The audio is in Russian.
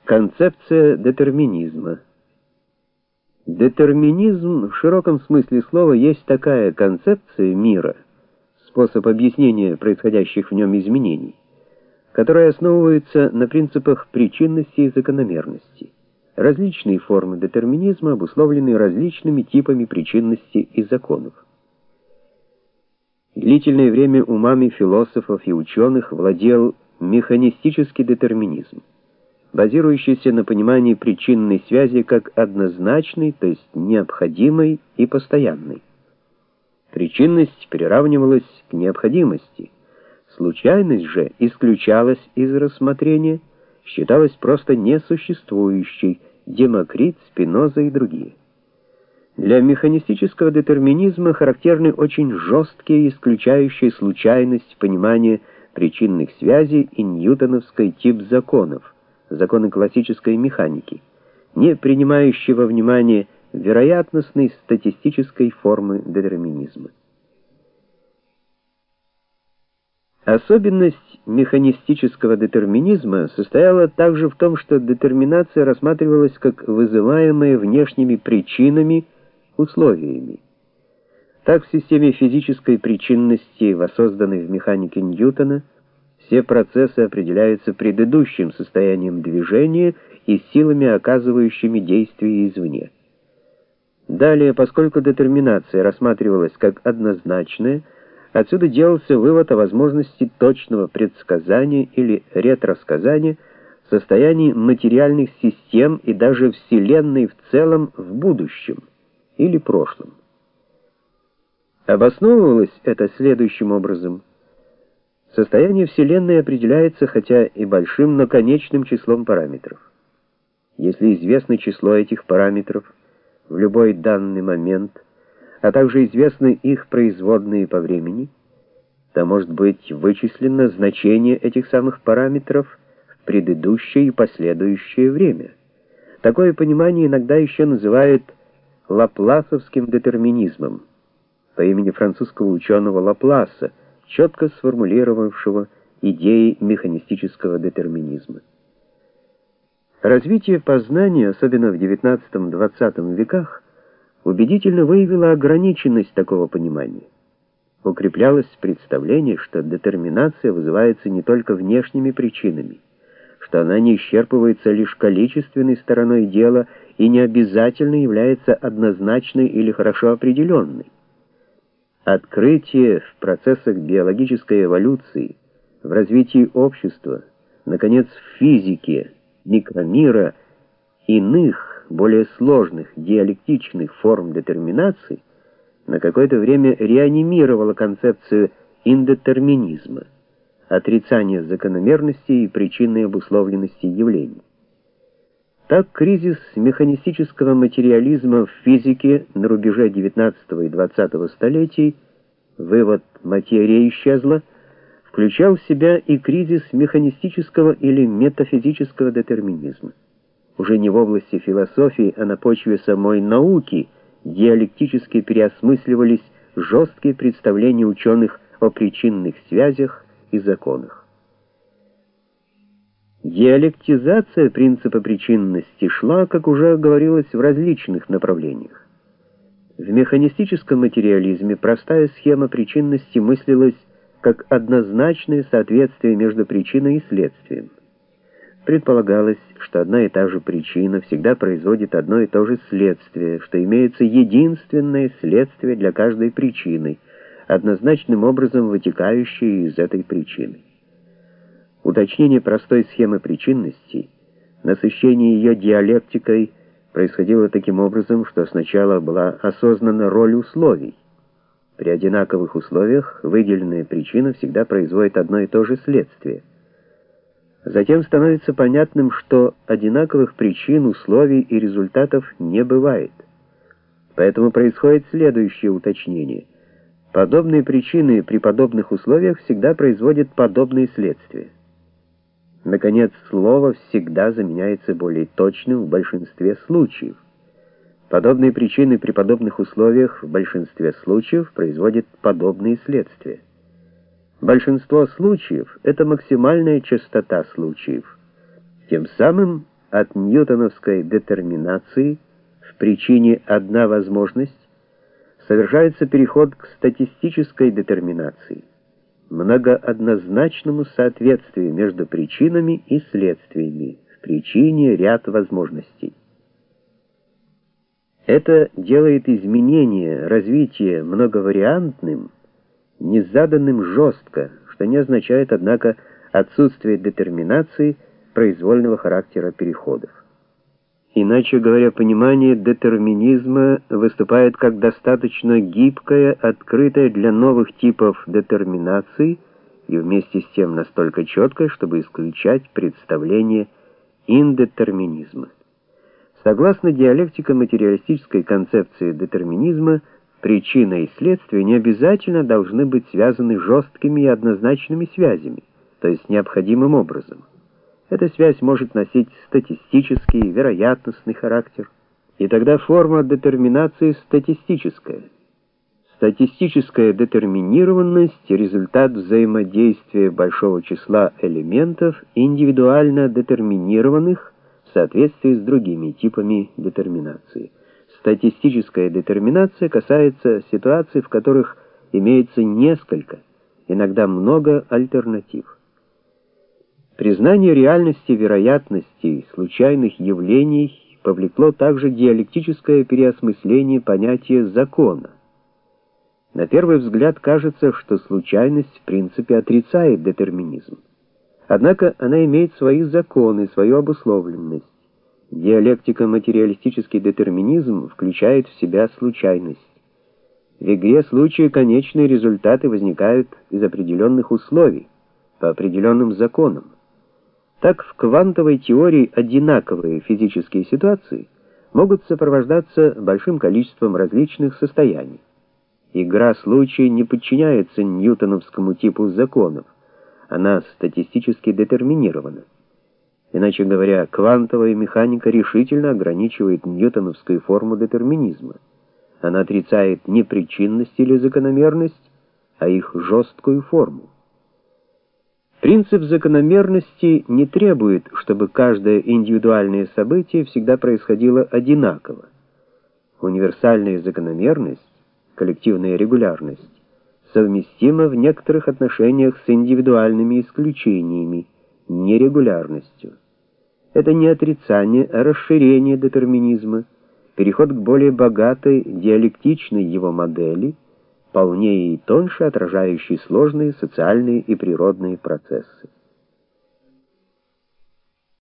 Концепция детерминизма. Детерминизм в широком смысле слова есть такая концепция мира, способ объяснения происходящих в нем изменений, которая основывается на принципах причинности и закономерности. Различные формы детерминизма обусловлены различными типами причинности и законов. Длительное время умами философов и ученых владел механистический детерминизм, базирующийся на понимании причинной связи как однозначной, то есть необходимой и постоянной. Причинность приравнивалась к необходимости, случайность же исключалась из рассмотрения, считалась просто несуществующей, Демокрит, Спиноза и другие. Для механистического детерминизма характерны очень жесткие, исключающие случайность понимания причинных связей и ньютоновский тип законов, законы классической механики, не принимающие во внимание вероятностной статистической формы детерминизма. Особенность механистического детерминизма состояла также в том, что детерминация рассматривалась как вызываемая внешними причинами условиями. Так в системе физической причинности, воссозданной в механике Ньютона, все процессы определяются предыдущим состоянием движения и силами, оказывающими действие извне. Далее, поскольку детерминация рассматривалась как однозначная, отсюда делался вывод о возможности точного предсказания или ретросказания состояний материальных систем и даже Вселенной в целом в будущем или прошлом. Обосновывалось это следующим образом. Состояние Вселенной определяется хотя и большим, но конечным числом параметров. Если известно число этих параметров в любой данный момент, а также известны их производные по времени, то может быть вычислено значение этих самых параметров в предыдущее и последующее время. Такое понимание иногда еще называют лапласовским детерминизмом по имени французского ученого Лапласа, четко сформулировавшего идеи механистического детерминизма. Развитие познания, особенно в XIX-XX веках, убедительно выявило ограниченность такого понимания. Укреплялось представление, что детерминация вызывается не только внешними причинами, что она не исчерпывается лишь количественной стороной дела и не обязательно является однозначной или хорошо определенной. Открытие в процессах биологической эволюции, в развитии общества, наконец, в физике, микромира, иных, более сложных диалектичных форм детерминации на какое-то время реанимировало концепцию индетерминизма, отрицания закономерности и причинной обусловленности явлений. Так кризис механистического материализма в физике на рубеже XIX и XX столетий, вывод «материя исчезла», включал в себя и кризис механистического или метафизического детерминизма. Уже не в области философии, а на почве самой науки диалектически переосмысливались жесткие представления ученых о причинных связях и законах. Диалектизация принципа причинности шла, как уже говорилось, в различных направлениях. В механистическом материализме простая схема причинности мыслилась как однозначное соответствие между причиной и следствием. Предполагалось, что одна и та же причина всегда производит одно и то же следствие, что имеется единственное следствие для каждой причины, однозначным образом вытекающее из этой причины. Уточнение простой схемы причинности, насыщение ее диалектикой происходило таким образом, что сначала была осознана роль условий. При одинаковых условиях выделенная причина всегда производит одно и то же следствие. Затем становится понятным, что одинаковых причин, условий и результатов не бывает. Поэтому происходит следующее уточнение. Подобные причины при подобных условиях всегда производят подобные следствия. Наконец, слово всегда заменяется более точным в большинстве случаев. Подобные причины при подобных условиях в большинстве случаев производят подобные следствия. Большинство случаев — это максимальная частота случаев. Тем самым от ньютоновской детерминации в причине одна возможность совершается переход к статистической детерминации, многооднозначному соответствию между причинами и следствиями, в причине ряд возможностей. Это делает изменение, развитие многовариантным, не заданным жестко, что не означает, однако, отсутствие детерминации произвольного характера переходов. Иначе говоря, понимание детерминизма выступает как достаточно гибкое, открытое для новых типов детерминации и вместе с тем настолько четкое, чтобы исключать представление индетерминизма. Согласно диалектико-материалистической концепции детерминизма, причина и следствие не обязательно должны быть связаны жесткими и однозначными связями, то есть необходимым образом. Эта связь может носить статистический, вероятностный характер, и тогда форма детерминации статистическая. Статистическая детерминированность — результат взаимодействия большого числа элементов, индивидуально детерминированных в соответствии с другими типами детерминации. Статистическая детерминация касается ситуаций, в которых имеется несколько, иногда много альтернатив. Признание реальности вероятностей случайных явлений повлекло также диалектическое переосмысление понятия закона. На первый взгляд кажется, что случайность в принципе отрицает детерминизм. Однако она имеет свои законы, свою обусловленность. Диалектико-материалистический детерминизм включает в себя случайность. В игре случая конечные результаты возникают из определенных условий, по определенным законам. Так в квантовой теории одинаковые физические ситуации могут сопровождаться большим количеством различных состояний. Игра случая не подчиняется ньютоновскому типу законов, она статистически детерминирована. Иначе говоря, квантовая механика решительно ограничивает ньютоновскую форму детерминизма. Она отрицает не причинность или закономерность, а их жесткую форму. Принцип закономерности не требует, чтобы каждое индивидуальное событие всегда происходило одинаково. Универсальная закономерность, коллективная регулярность, совместима в некоторых отношениях с индивидуальными исключениями, нерегулярностью. Это не отрицание, а расширение детерминизма, переход к более богатой, диалектичной его модели, полнее и тоньше отражающей сложные социальные и природные процессы.